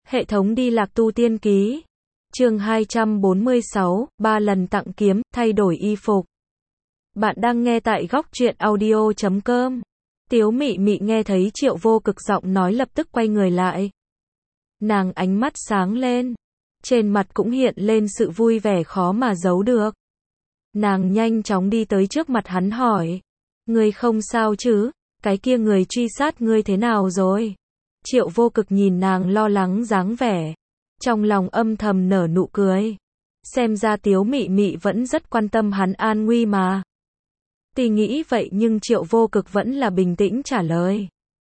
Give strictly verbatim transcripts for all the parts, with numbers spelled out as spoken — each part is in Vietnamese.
Hệ thống đi lạc tu tiên ký. Chương hai trăm bốn mươi sáu, ba lần tặng kiếm, thay đổi y phục. Bạn đang nghe tại góc truyện audio chấm com. Tiếu Mị Mị nghe thấy Triệu Vô Cực giọng nói lập tức quay người lại. Nàng ánh mắt sáng lên, trên mặt cũng hiện lên sự vui vẻ khó mà giấu được. Nàng nhanh chóng đi tới trước mặt hắn hỏi, ngươi không sao chứ, cái kia người truy sát ngươi thế nào rồi? Triệu Vô Cực nhìn nàng lo lắng dáng vẻ, trong lòng âm thầm nở nụ cười. Xem ra Tiếu Mị Mị vẫn rất quan tâm hắn an nguy mà. Tuy nghĩ vậy nhưng Triệu Vô Cực vẫn là bình tĩnh trả lời.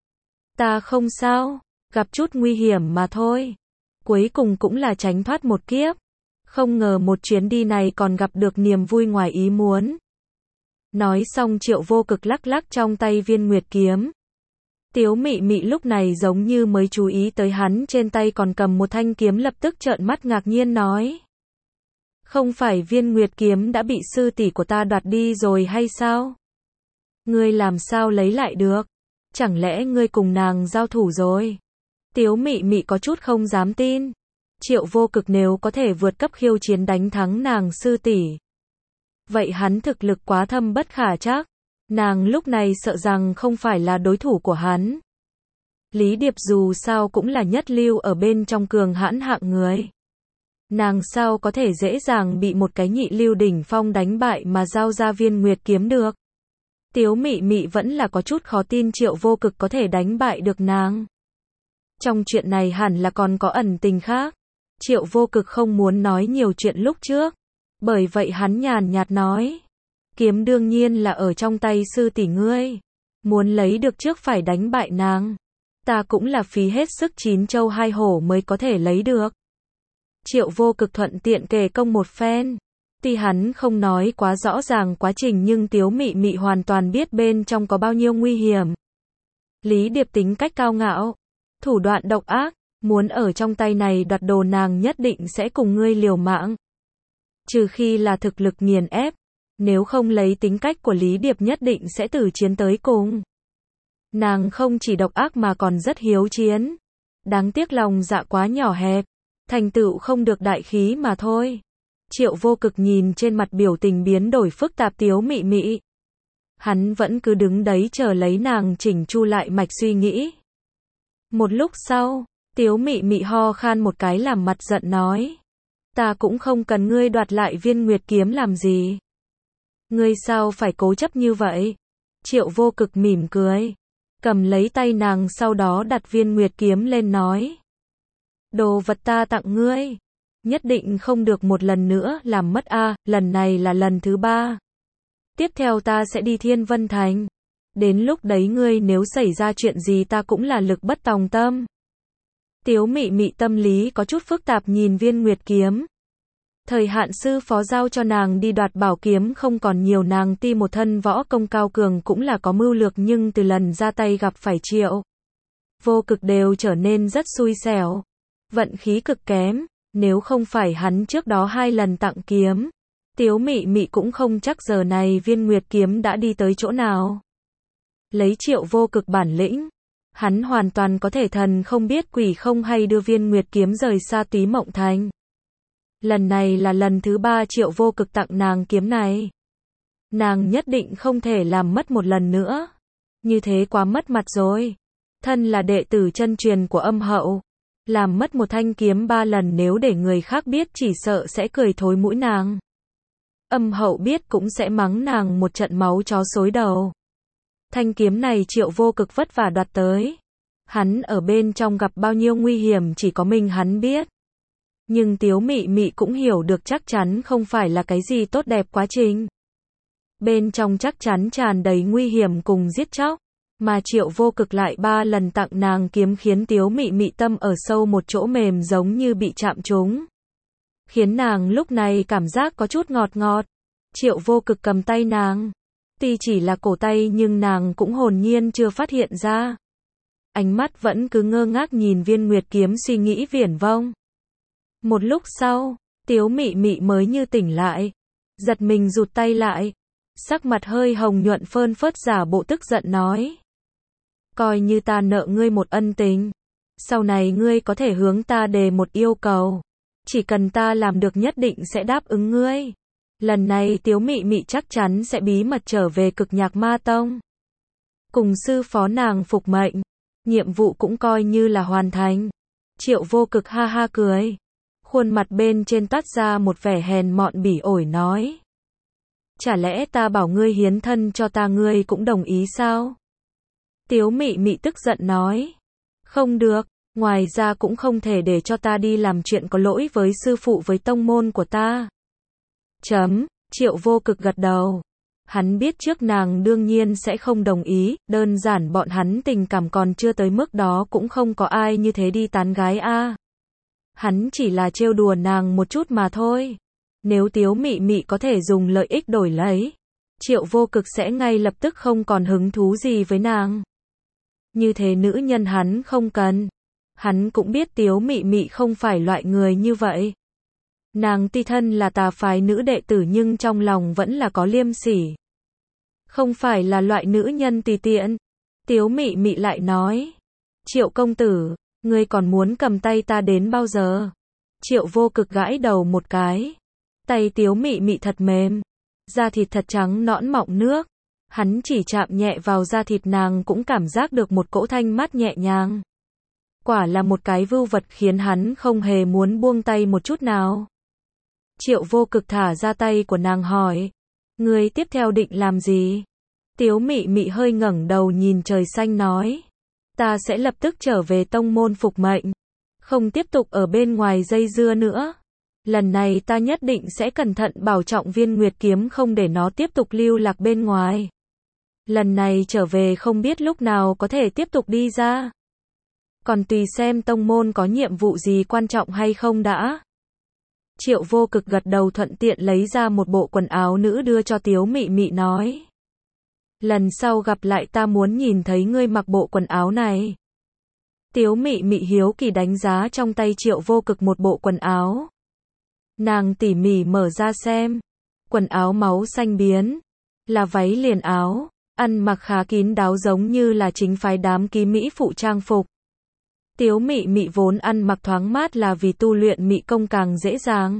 Ta không sao, gặp chút nguy hiểm mà thôi. Cuối cùng cũng là tránh thoát một kiếp. Không ngờ một chuyến đi này còn gặp được niềm vui ngoài ý muốn. Nói xong Triệu Vô Cực lắc lắc trong tay viên nguyệt kiếm. Tiếu Mị Mị lúc này giống như mới chú ý tới hắn trên tay còn cầm một thanh kiếm, lập tức trợn mắt ngạc nhiên nói. Không phải viên nguyệt kiếm đã bị sư tỷ của ta đoạt đi rồi hay sao? Ngươi làm sao lấy lại được? Chẳng lẽ ngươi cùng nàng giao thủ rồi? Tiếu Mị Mị có chút không dám tin. Triệu Vô Cực nếu có thể vượt cấp khiêu chiến đánh thắng nàng sư tỷ, vậy hắn thực lực quá thâm bất khả trắc. Nàng lúc này sợ rằng không phải là đối thủ của hắn. Lý Điệp dù sao cũng là nhất lưu ở bên trong cường hãn hạng người. Nàng sao có thể dễ dàng bị một cái nhị lưu đỉnh phong đánh bại mà giao ra viên nguyệt kiếm được. Tiếu Mị Mị vẫn là có chút khó tin Triệu Vô Cực có thể đánh bại được nàng. Trong chuyện này hẳn là còn có ẩn tình khác. Triệu Vô Cực không muốn nói nhiều chuyện lúc trước. Bởi vậy hắn nhàn nhạt nói. Kiếm đương nhiên là ở trong tay sư tỷ ngươi. Muốn lấy được trước phải đánh bại nàng. Ta cũng là phí hết sức chín châu hai hổ mới có thể lấy được. Triệu Vô Cực thuận tiện kể công một phen. Tuy hắn không nói quá rõ ràng quá trình nhưng Tiếu Mị Mị hoàn toàn biết bên trong có bao nhiêu nguy hiểm. Lý Điệp tính cách cao ngạo, thủ đoạn độc ác, muốn ở trong tay này đoạt đồ nàng nhất định sẽ cùng ngươi liều mạng. Trừ khi là thực lực nghiền ép, nếu không lấy tính cách của Lý Điệp nhất định sẽ từ chiến tới cùng. Nàng không chỉ độc ác mà còn rất hiếu chiến. Đáng tiếc lòng dạ quá nhỏ hẹp, thành tựu không được đại khí mà thôi. Triệu Vô Cực nhìn trên mặt biểu tình biến đổi phức tạp Tiếu Mị Mị. Hắn vẫn cứ đứng đấy chờ lấy nàng chỉnh chu lại mạch suy nghĩ. Một lúc sau, Tiếu Mị Mị ho khan một cái làm mặt giận nói. Ta cũng không cần ngươi đoạt lại viên nguyệt kiếm làm gì. Ngươi sao phải cố chấp như vậy? Triệu Vô Cực mỉm cười, cầm lấy tay nàng sau đó đặt viên nguyệt kiếm lên nói. Đồ vật ta tặng ngươi, nhất định không được một lần nữa làm mất a, à, lần này là lần thứ ba. Tiếp theo ta sẽ đi Thiên Vân Thành. Đến lúc đấy ngươi nếu xảy ra chuyện gì ta cũng là lực bất tòng tâm. Tiếu Mị Mị tâm lý có chút phức tạp nhìn viên nguyệt kiếm. Thời hạn sư phó giao cho nàng đi đoạt bảo kiếm không còn nhiều, nàng tuy một thân võ công cao cường cũng là có mưu lược nhưng từ lần ra tay gặp phải Triệu Vô Cực đều trở nên rất xui xẻo. Vận khí cực kém, nếu không phải hắn trước đó hai lần tặng kiếm, Tiếu Mị Mị cũng không chắc giờ này viên nguyệt kiếm đã đi tới chỗ nào. Lấy Triệu Vô Cực bản lĩnh, hắn hoàn toàn có thể thần không biết quỷ không hay đưa viên nguyệt kiếm rời xa Túy Mộng Thành. Lần này là lần thứ ba Triệu Vô Cực tặng nàng kiếm này. Nàng nhất định không thể làm mất một lần nữa. Như thế quá mất mặt rồi. Thân là đệ tử chân truyền của Âm Hậu, làm mất một thanh kiếm ba lần nếu để người khác biết chỉ sợ sẽ cười thối mũi nàng. Âm Hậu biết cũng sẽ mắng nàng một trận máu chó xối đầu. Thanh kiếm này Triệu Vô Cực vất vả đoạt tới. Hắn ở bên trong gặp bao nhiêu nguy hiểm chỉ có mình hắn biết. Nhưng Tiếu Mị Mị cũng hiểu được chắc chắn không phải là cái gì tốt đẹp quá trình. Bên trong chắc chắn tràn đầy nguy hiểm cùng giết chóc. Mà Triệu Vô Cực lại ba lần tặng nàng kiếm khiến Tiếu Mị Mị tâm ở sâu một chỗ mềm giống như bị chạm trúng. Khiến nàng lúc này cảm giác có chút ngọt ngọt. Triệu Vô Cực cầm tay nàng. Tuy chỉ là cổ tay nhưng nàng cũng hồn nhiên chưa phát hiện ra. Ánh mắt vẫn cứ ngơ ngác nhìn viên nguyệt kiếm suy nghĩ viển vông. Một lúc sau, Tiếu Mị Mị mới như tỉnh lại. Giật mình rụt tay lại. Sắc mặt hơi hồng nhuận phơn phớt giả bộ tức giận nói. Coi như ta nợ ngươi một ân tình. Sau này ngươi có thể hướng ta đề một yêu cầu. Chỉ cần ta làm được nhất định sẽ đáp ứng ngươi. Lần này Tiếu Mị Mị chắc chắn sẽ bí mật trở về Cực Nhạc Ma Tông. Cùng sư phó nàng phục mệnh. Nhiệm vụ cũng coi như là hoàn thành. Triệu Vô Cực ha ha cười. Khuôn mặt bên trên toát ra một vẻ hèn mọn bỉ ổi nói. Chả lẽ ta bảo ngươi hiến thân cho ta ngươi cũng đồng ý sao? Tiếu Mị Mị tức giận nói. Không được, ngoài ra cũng không thể để cho ta đi làm chuyện có lỗi với sư phụ với tông môn của ta. Chấm, Triệu Vô Cực gật đầu. Hắn biết trước nàng đương nhiên sẽ không đồng ý, đơn giản bọn hắn tình cảm còn chưa tới mức đó cũng không có ai như thế đi tán gái a. Hắn chỉ là trêu đùa nàng một chút mà thôi. Nếu Tiếu Mị Mị có thể dùng lợi ích đổi lấy, Triệu Vô Cực sẽ ngay lập tức không còn hứng thú gì với nàng. Như thế nữ nhân hắn không cần. Hắn cũng biết Tiếu Mị Mị không phải loại người như vậy. Nàng tuy thân là tà phái nữ đệ tử nhưng trong lòng vẫn là có liêm sỉ. Không phải là loại nữ nhân tùy tiện. Tiếu Mị Mị lại nói. Triệu công tử, ngươi còn muốn cầm tay ta đến bao giờ? Triệu Vô Cực gãi đầu một cái. Tay Tiếu Mị Mị thật mềm. Da thịt thật trắng nõn mọng nước. Hắn chỉ chạm nhẹ vào da thịt nàng cũng cảm giác được một cỗ thanh mát nhẹ nhàng. Quả là một cái vưu vật khiến hắn không hề muốn buông tay một chút nào. Triệu Vô Cực thả ra tay của nàng hỏi. Ngươi tiếp theo định làm gì? Tiếu Mị Mị hơi ngẩng đầu nhìn trời xanh nói. Ta sẽ lập tức trở về tông môn phục mệnh. Không tiếp tục ở bên ngoài dây dưa nữa. Lần này ta nhất định sẽ cẩn thận bảo trọng viên nguyệt kiếm không để nó tiếp tục lưu lạc bên ngoài. Lần này trở về không biết lúc nào có thể tiếp tục đi ra. Còn tùy xem tông môn có nhiệm vụ gì quan trọng hay không đã. Triệu Vô Cực gật đầu thuận tiện lấy ra một bộ quần áo nữ đưa cho Tiếu Mị Mị nói. Lần sau gặp lại ta muốn nhìn thấy ngươi mặc bộ quần áo này. Tiếu Mị Mị hiếu kỳ đánh giá trong tay Triệu Vô Cực một bộ quần áo. Nàng tỉ mỉ mở ra xem. Quần áo máu xanh biếc. Là váy liền áo. Ăn mặc khá kín đáo giống như là chính phái đám ký mỹ phụ trang phục. Tiếu Mị Mị vốn ăn mặc thoáng mát là vì tu luyện mị công càng dễ dàng.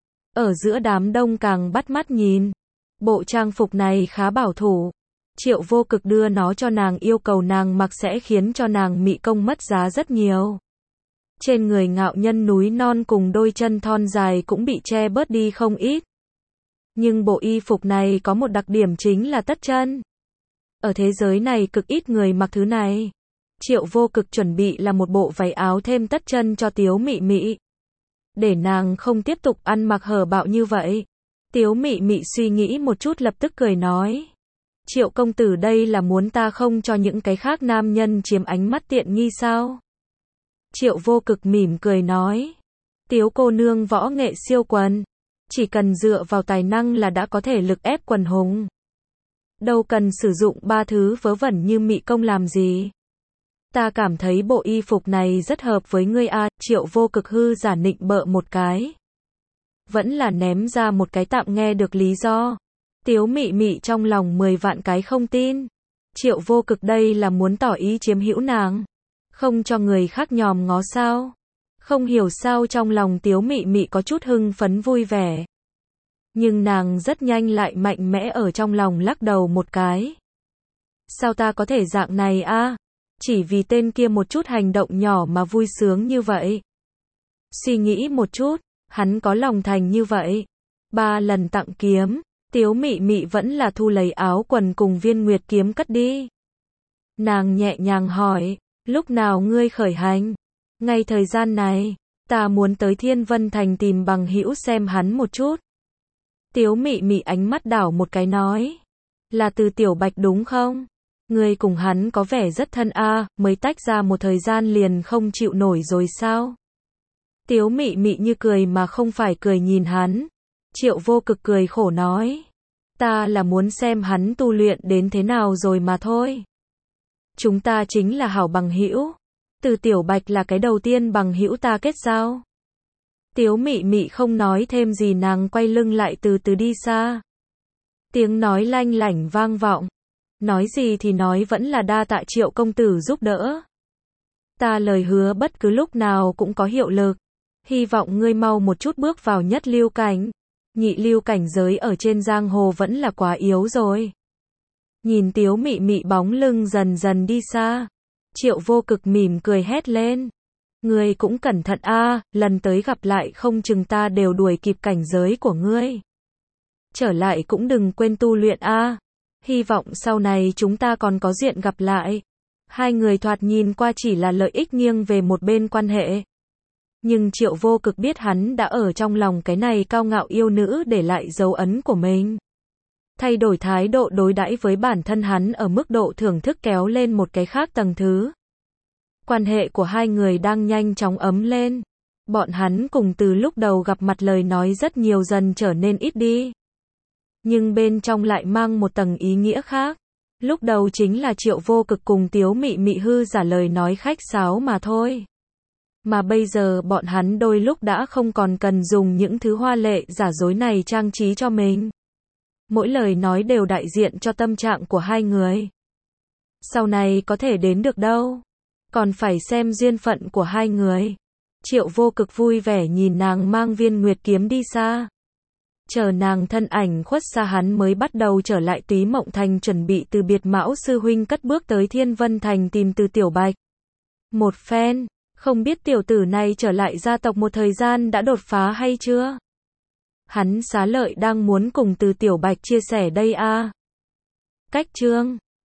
Ở giữa đám đông càng bắt mắt nhìn. Bộ trang phục này khá bảo thủ. Triệu Vô Cực đưa nó cho nàng yêu cầu nàng mặc sẽ khiến cho nàng mị công mất giá rất nhiều. Trên người ngạo nhân núi non cùng đôi chân thon dài cũng bị che bớt đi không ít. Nhưng bộ y phục này có một đặc điểm chính là tất chân. Ở thế giới này cực ít người mặc thứ này. Triệu Vô Cực chuẩn bị là một bộ váy áo thêm tất chân cho Tiếu Mị Mị. Để nàng không tiếp tục ăn mặc hở bạo như vậy. Tiếu Mị Mị suy nghĩ một chút lập tức cười nói. Triệu công tử đây là muốn ta không cho những cái khác nam nhân chiếm ánh mắt tiện nghi sao? Triệu Vô Cực mỉm cười nói. Tiếu cô nương võ nghệ siêu quần. Chỉ cần dựa vào tài năng là đã có thể lực ép quần hùng. Đâu cần sử dụng ba thứ vớ vẩn như mị công làm gì. Ta cảm thấy bộ y phục này rất hợp với ngươi a. Triệu Vô Cực hư giả nịnh bợ một cái. Vẫn là ném ra một cái tạm nghe được lý do. Tiếu Mị Mị trong lòng mười vạn cái không tin. Triệu Vô Cực đây là muốn tỏ ý chiếm hữu nàng. Không cho người khác nhòm ngó sao. Không hiểu sao trong lòng Tiếu Mị Mị có chút hưng phấn vui vẻ. Nhưng nàng rất nhanh lại mạnh mẽ ở trong lòng lắc đầu một cái. Sao ta có thể dạng này a? Chỉ vì tên kia một chút hành động nhỏ mà vui sướng như vậy. Suy nghĩ một chút, hắn có lòng thành như vậy. Ba lần tặng kiếm, Tiếu Mị Mị vẫn là thu lấy áo quần cùng viên nguyệt kiếm cất đi. Nàng nhẹ nhàng hỏi, lúc nào ngươi khởi hành? Ngay thời gian này, ta muốn tới Thiên Vân Thành tìm bằng hữu xem hắn một chút. Tiếu Mị Mị ánh mắt đảo một cái nói, là Từ Tiểu Bạch đúng không? Ngươi cùng hắn có vẻ rất thân a, à, mới tách ra một thời gian liền không chịu nổi rồi sao? Tiếu Mị Mị như cười mà không phải cười nhìn hắn. Triệu Vô Cực cười khổ nói, ta là muốn xem hắn tu luyện đến thế nào rồi mà thôi. Chúng ta chính là hảo bằng hữu. Từ Tiểu Bạch là cái đầu tiên bằng hữu ta kết giao. Tiếu Mị Mị không nói thêm gì nàng quay lưng lại từ từ đi xa. Tiếng nói lanh lảnh vang vọng. Nói gì thì nói vẫn là đa tạ Triệu công tử giúp đỡ. Ta lời hứa bất cứ lúc nào cũng có hiệu lực. Hy vọng ngươi mau một chút bước vào nhất lưu cảnh. Nhị lưu cảnh giới ở trên giang hồ vẫn là quá yếu rồi. Nhìn Tiếu Mị Mị bóng lưng dần dần đi xa. Triệu Vô Cực mỉm cười hét lên. Ngươi cũng cẩn thận a, lần tới gặp lại không chừng ta đều đuổi kịp cảnh giới của ngươi. Trở lại cũng đừng quên tu luyện a. Hy vọng sau này chúng ta còn có duyên gặp lại. Hai người thoạt nhìn qua chỉ là lợi ích nghiêng về một bên quan hệ. Nhưng Triệu Vô Cực biết hắn đã ở trong lòng cái này cao ngạo yêu nữ để lại dấu ấn của mình. Thay đổi thái độ đối đãi với bản thân hắn ở mức độ thưởng thức kéo lên một cái khác tầng thứ. Quan hệ của hai người đang nhanh chóng ấm lên. Bọn hắn cùng từ lúc đầu gặp mặt lời nói rất nhiều dần trở nên ít đi. Nhưng bên trong lại mang một tầng ý nghĩa khác. Lúc đầu chính là Triệu Vô Cực cùng Tiếu Mị Mị hư giả lời nói khách sáo mà thôi. Mà bây giờ bọn hắn đôi lúc đã không còn cần dùng những thứ hoa lệ giả dối này trang trí cho mình. Mỗi lời nói đều đại diện cho tâm trạng của hai người. Sau này có thể đến được đâu. Còn phải xem duyên phận của hai người. Triệu Vô Cực vui vẻ nhìn nàng mang viên nguyệt kiếm đi xa. Chờ nàng thân ảnh khuất xa hắn mới bắt đầu trở lại Túy Mộng Thành chuẩn bị từ biệt Mão sư huynh cất bước tới Thiên Vân Thành tìm Từ Tiểu Bạch. Một phen, không biết tiểu tử này trở lại gia tộc một thời gian đã đột phá hay chưa? Hắn xá lợi đang muốn cùng Từ Tiểu Bạch chia sẻ đây a. Cách chương